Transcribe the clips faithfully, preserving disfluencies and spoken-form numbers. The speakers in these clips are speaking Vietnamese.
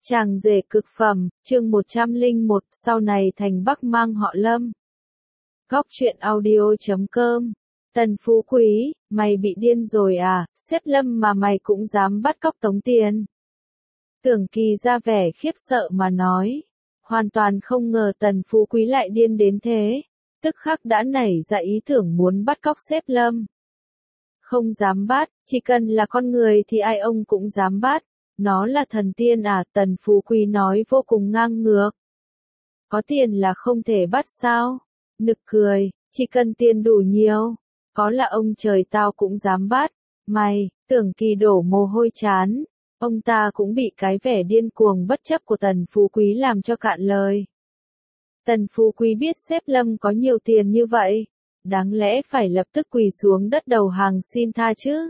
Chàng rể cực phẩm, chương một trăm lẻ một, sau này thành Bắc mang họ Lâm. Góc truyện audio chấm com. Tần Phú Quý, mày bị điên rồi à, sếp Lâm mà mày cũng dám bắt cóc tống tiền. Tưởng Kỳ ra vẻ khiếp sợ mà nói. Hoàn toàn không ngờ Tần Phú Quý lại điên đến thế. Tức khắc đã nảy ra ý tưởng muốn bắt cóc sếp Lâm. Không dám bắt, chỉ cần là con người thì ai ông cũng dám bắt. Nó là thần tiên à, Tần Phú Quý nói vô cùng ngang ngược. Có tiền là không thể bắt sao? Nực cười, chỉ cần tiền đủ nhiều. Có là ông trời tao cũng dám bắt. Mày, Tưởng Kỳ đổ mồ hôi chán. Ông ta cũng bị cái vẻ điên cuồng bất chấp của Tần Phú Quý làm cho cạn lời. Tần Phú Quý biết sếp Lâm có nhiều tiền như vậy. Đáng lẽ phải lập tức quỳ xuống đất đầu hàng xin tha chứ.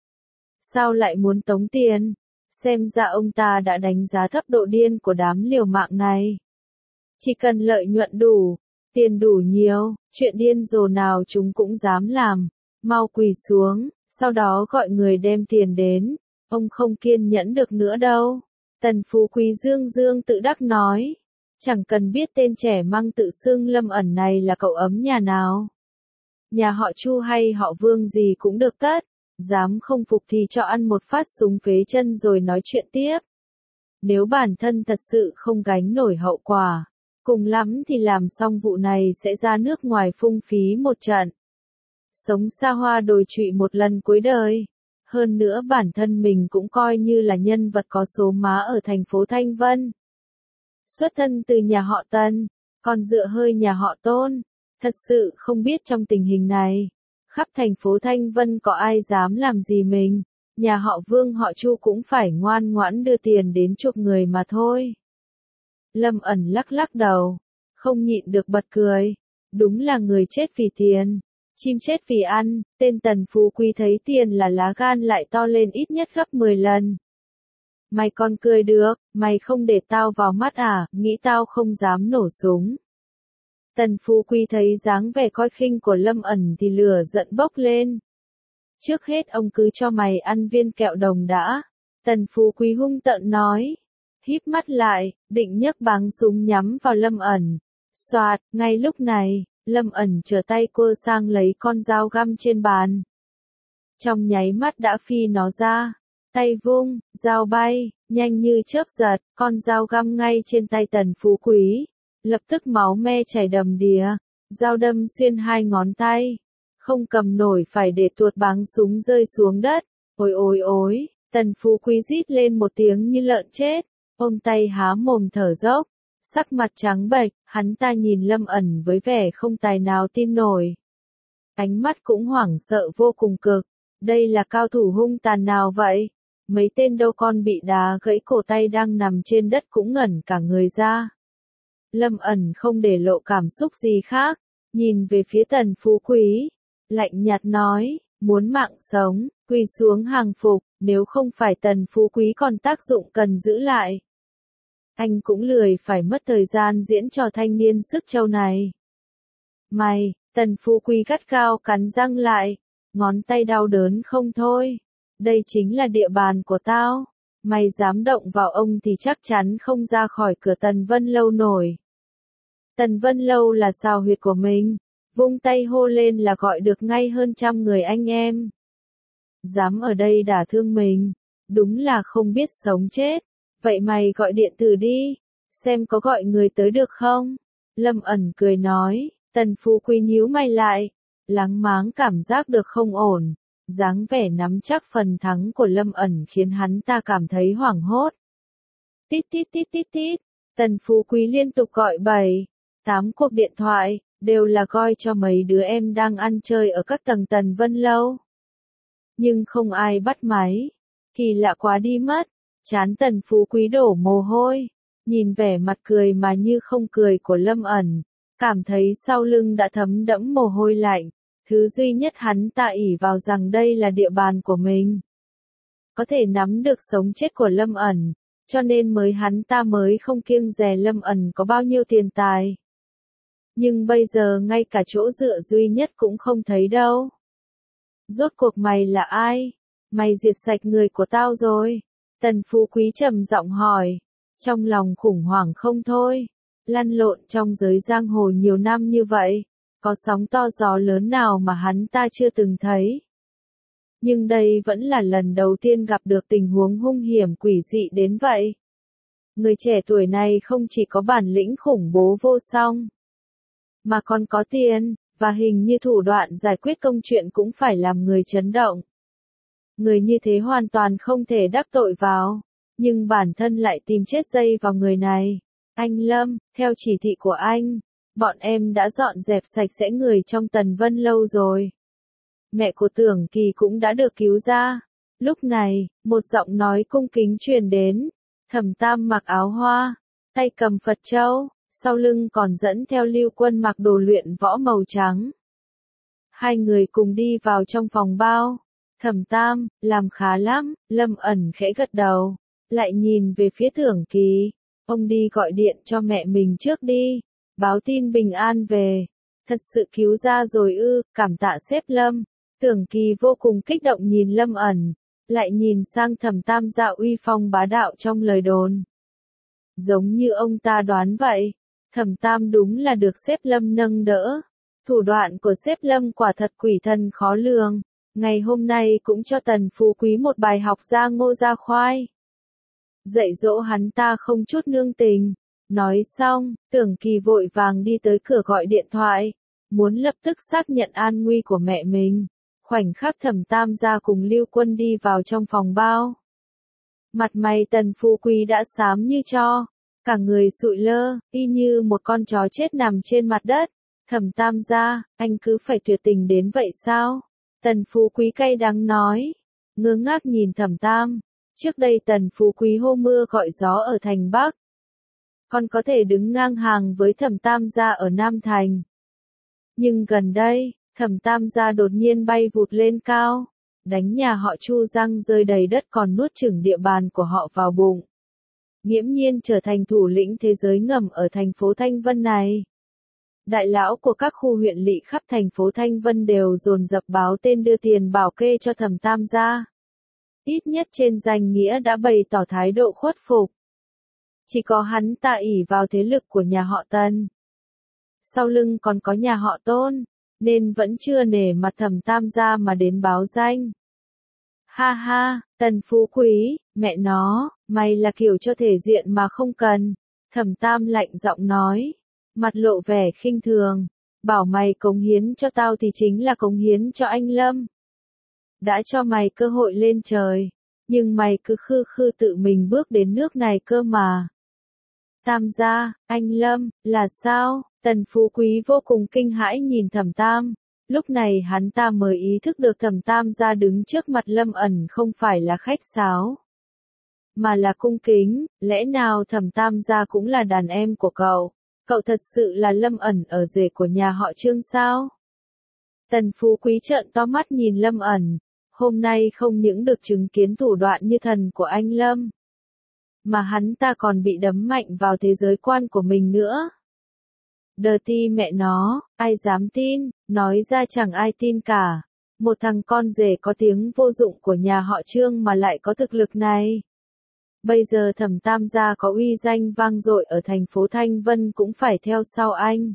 Sao lại muốn tống tiền? Xem ra ông ta đã đánh giá thấp độ điên của đám liều mạng này. Chỉ cần lợi nhuận đủ, tiền đủ nhiều, chuyện điên rồ nào chúng cũng dám làm. Mau quỳ xuống, sau đó gọi người đem tiền đến. Ông không kiên nhẫn được nữa đâu. Tần Phú Quý dương dương tự đắc nói. Chẳng cần biết tên trẻ măng tự xưng Lâm ẩn này là cậu ấm nhà nào. Nhà họ Chu hay họ Vương gì cũng được tất. Dám không phục thì cho ăn một phát súng phế chân rồi nói chuyện tiếp. Nếu bản thân thật sự không gánh nổi hậu quả, cùng lắm thì làm xong vụ này sẽ ra nước ngoài phung phí một trận. Sống xa hoa đồi trụy một lần cuối đời. Hơn nữa bản thân mình cũng coi như là nhân vật có số má ở thành phố Thanh Vân. Xuất thân từ nhà họ Tần, còn dựa hơi nhà họ Tôn. Thật sự không biết trong tình hình này, khắp thành phố Thanh Vân có ai dám làm gì mình, nhà họ Vương họ Chu cũng phải ngoan ngoãn đưa tiền đến chuộc người mà thôi. Lâm ẩn lắc lắc đầu, không nhịn được bật cười, đúng là người chết vì tiền, chim chết vì ăn, tên Tần Phú Quý thấy tiền là lá gan lại to lên ít nhất gấp mười lần. Mày còn cười được, mày không để tao vào mắt à, nghĩ tao không dám nổ súng. Tần Phú Quý thấy dáng vẻ coi khinh của Lâm ẩn thì lửa giận bốc lên. Trước hết ông cứ cho mày ăn viên kẹo đồng đã. Tần Phú Quý hung tợn nói. Híp mắt lại, định nhấc báng súng nhắm vào Lâm ẩn. Xoạt, ngay lúc này, Lâm ẩn trở tay quơ sang lấy con dao găm trên bàn. Trong nháy mắt đã phi nó ra. Tay vung, dao bay, nhanh như chớp giật, con dao găm ngay trên tay Tần Phú Quý. Lập tức máu me chảy đầm đìa, dao đâm xuyên hai ngón tay. Không cầm nổi phải để tuột báng súng rơi xuống đất. Ôi ôi ôi, Tần Phú Quý rít lên một tiếng như lợn chết. Ôm tay há mồm thở dốc. Sắc mặt trắng bệch, hắn ta nhìn Lâm ẩn với vẻ không tài nào tin nổi. Ánh mắt cũng hoảng sợ vô cùng cực. Đây là cao thủ hung tàn nào vậy? Mấy tên đâu con bị đá gãy cổ tay đang nằm trên đất cũng ngẩn cả người ra. Lâm ẩn không để lộ cảm xúc gì khác, nhìn về phía Tần Phú Quý, lạnh nhạt nói, muốn mạng sống, quỳ xuống hàng phục, nếu không phải Tần Phú Quý còn tác dụng cần giữ lại. Anh cũng lười phải mất thời gian diễn trò thanh niên sức trâu này. Mày, Tần Phú Quý gắt gao cắn răng lại, ngón tay đau đớn không thôi. Đây chính là địa bàn của tao, mày dám động vào ông thì chắc chắn không ra khỏi cửa Tần Vân Lâu nổi. Tần Vân Lâu là xào huyệt của mình, vung tay hô lên là gọi được ngay hơn trăm người anh em. Dám ở đây đả thương mình, đúng là không biết sống chết, vậy mày gọi điện tử đi, xem có gọi người tới được không? Lâm ẩn cười nói, Tần Phú Quý nhíu mày lại, láng máng cảm giác được không ổn, dáng vẻ nắm chắc phần thắng của Lâm ẩn khiến hắn ta cảm thấy hoảng hốt. Tít tít tít tít tít, Tần Phú Quý liên tục gọi bảy, tám cuộc điện thoại, đều là gọi cho mấy đứa em đang ăn chơi ở các tầng Tần Vân Lâu. Nhưng không ai bắt máy. Kỳ lạ quá đi mất. Chán Tần Phú Quý đổ mồ hôi. Nhìn vẻ mặt cười mà như không cười của Lâm ẩn. Cảm thấy sau lưng đã thấm đẫm mồ hôi lạnh. Thứ duy nhất hắn ta ỷ vào rằng đây là địa bàn của mình. Có thể nắm được sống chết của Lâm ẩn. Cho nên mới hắn ta mới không kiêng dè Lâm ẩn có bao nhiêu tiền tài. Nhưng bây giờ ngay cả chỗ dựa duy nhất cũng không thấy đâu. Rốt cuộc mày là ai? Mày diệt sạch người của tao rồi. Tần Phú Quý trầm giọng hỏi. Trong lòng khủng hoảng không thôi. Lăn lộn trong giới giang hồ nhiều năm như vậy, có sóng to gió lớn nào mà hắn ta chưa từng thấy. Nhưng đây vẫn là lần đầu tiên gặp được tình huống hung hiểm quỷ dị đến vậy. Người trẻ tuổi này không chỉ có bản lĩnh khủng bố vô song, mà còn có tiền, và hình như thủ đoạn giải quyết công chuyện cũng phải làm người chấn động. Người như thế hoàn toàn không thể đắc tội vào, nhưng bản thân lại tìm chết dây vào người này. Anh Lâm, theo chỉ thị của anh, bọn em đã dọn dẹp sạch sẽ người trong Tần Vân Lâu rồi. Mẹ của Tưởng Kỳ cũng đã được cứu ra. Lúc này, một giọng nói cung kính truyền đến. Thẩm Tam mặc áo hoa, tay cầm Phật châu, sau lưng còn dẫn theo Lưu Quân mặc đồ luyện võ màu trắng. Hai người cùng đi vào trong phòng bao. Thẩm Tam, làm khá lắm, Lâm ẩn khẽ gật đầu, lại nhìn về phía Tưởng Kỳ. Ông đi gọi điện cho mẹ mình trước đi, báo tin bình an về. Thật sự cứu ra rồi ư, cảm tạ sếp Lâm. Tưởng Kỳ vô cùng kích động nhìn Lâm ẩn, lại nhìn sang Thẩm Tam gia uy phong bá đạo trong lời đồn. Giống như ông ta đoán vậy, Thẩm Tam đúng là được sếp Lâm nâng đỡ. Thủ đoạn của sếp Lâm quả thật quỷ thần khó lường, ngày hôm nay cũng cho Tần Phú Quý một bài học ra ngô ra khoai. Dạy dỗ hắn ta không chút nương tình. Nói xong, Tưởng Kỳ vội vàng đi tới cửa gọi điện thoại, muốn lập tức xác nhận an nguy của mẹ mình. Khoảnh khắc Thẩm Tam gia cùng Lưu Quân đi vào trong phòng bao. Mặt mày Tần Phú Quý đã xám như tro, cả người sụi lơ, y như một con chó chết nằm trên mặt đất. Thẩm Tam gia, anh cứ phải tuyệt tình đến vậy sao? Tần Phú Quý cay đắng nói, ngơ ngác nhìn Thẩm Tam. Trước đây Tần Phú Quý hô mưa gọi gió ở thành Bắc, còn có thể đứng ngang hàng với Thẩm Tam gia ở Nam Thành. Nhưng gần đây, Thẩm Tam gia đột nhiên bay vụt lên cao, đánh nhà họ Chu răng rơi đầy đất còn nuốt chửng địa bàn của họ vào bụng. Nghiễm nhiên trở thành thủ lĩnh thế giới ngầm ở thành phố Thanh Vân này. Đại lão của các khu huyện lỵ khắp thành phố Thanh Vân đều dồn dập báo tên đưa tiền bảo kê cho Thẩm Tam gia. Ít nhất trên danh nghĩa đã bày tỏ thái độ khuất phục. Chỉ có hắn ta ỷ vào thế lực của nhà họ Tần. Sau lưng còn có nhà họ Tôn, nên vẫn chưa nể mặt Thẩm Tam gia mà đến báo danh. Ha ha, Tần Phú Quý, mẹ nó, mày là kiểu cho thể diện mà không cần. Thẩm Tam lạnh giọng nói, mặt lộ vẻ khinh thường, bảo mày cống hiến cho tao thì chính là cống hiến cho anh Lâm. Đã cho mày cơ hội lên trời, nhưng mày cứ khư khư tự mình bước đến nước này cơ mà. Tam gia, anh Lâm, là sao? Tần Phú Quý vô cùng kinh hãi nhìn Thẩm Tam. Lúc này hắn ta mới ý thức được Thẩm Tam gia đứng trước mặt Lâm ẩn không phải là khách sáo, mà là cung kính. Lẽ nào Thẩm Tam gia cũng là đàn em của cậu? Cậu thật sự là Lâm ẩn ở rể của nhà họ Trương sao? Tần Phú Quý trợn to mắt nhìn Lâm ẩn. Hôm nay không những được chứng kiến thủ đoạn như thần của anh Lâm, mà hắn ta còn bị đấm mạnh vào thế giới quan của mình nữa. Đờ ti mẹ nó, ai dám tin, nói ra chẳng ai tin cả. Một thằng con rể có tiếng vô dụng của nhà họ Trương mà lại có thực lực này. Bây giờ Thẩm Tam gia có uy danh vang dội ở thành phố Thanh Vân cũng phải theo sau anh.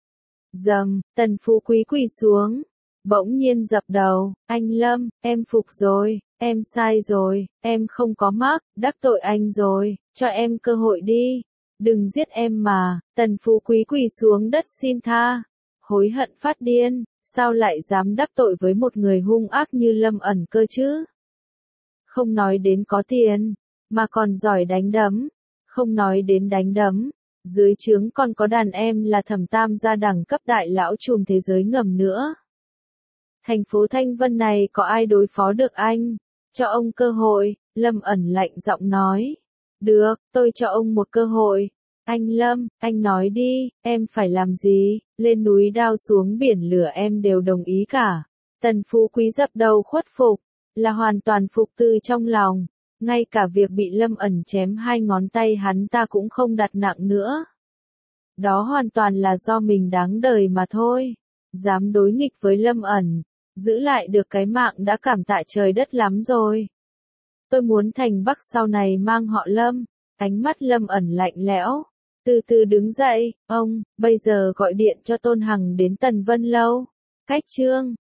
Dầm, Tần Phú Quý quỳ xuống, bỗng nhiên dập đầu, anh Lâm, em phục rồi, em sai rồi, em không có mắc, đắc tội anh rồi, cho em cơ hội đi, đừng giết em mà. Tần Phú Quý quỳ xuống đất xin tha, hối hận phát điên, sao lại dám đắc tội với một người hung ác như Lâm ẩn cơ chứ? Không nói đến có tiền, mà còn giỏi đánh đấm, không nói đến đánh đấm, dưới trướng còn có đàn em là Thẩm Tam gia đẳng cấp đại lão trùm thế giới ngầm nữa. Thành phố Thanh Vân này có ai đối phó được anh? Cho ông cơ hội, Lâm ẩn lạnh giọng nói. Được, tôi cho ông một cơ hội. Anh Lâm, anh nói đi, em phải làm gì? Lên núi đao xuống biển lửa em đều đồng ý cả. Tần Phú Quý dập đầu khuất phục, là hoàn toàn phục tư trong lòng. Ngay cả việc bị Lâm ẩn chém hai ngón tay hắn ta cũng không đặt nặng nữa. Đó hoàn toàn là do mình đáng đời mà thôi. Dám đối nghịch với Lâm ẩn, giữ lại được cái mạng đã cảm tạ trời đất lắm rồi. Tôi muốn thành Bắc sau này mang họ Lâm. Ánh mắt Lâm ẩn lạnh lẽo. Từ từ đứng dậy, ông, bây giờ gọi điện cho Tôn Hằng đến Tần Vân Lâu. Cách Trương,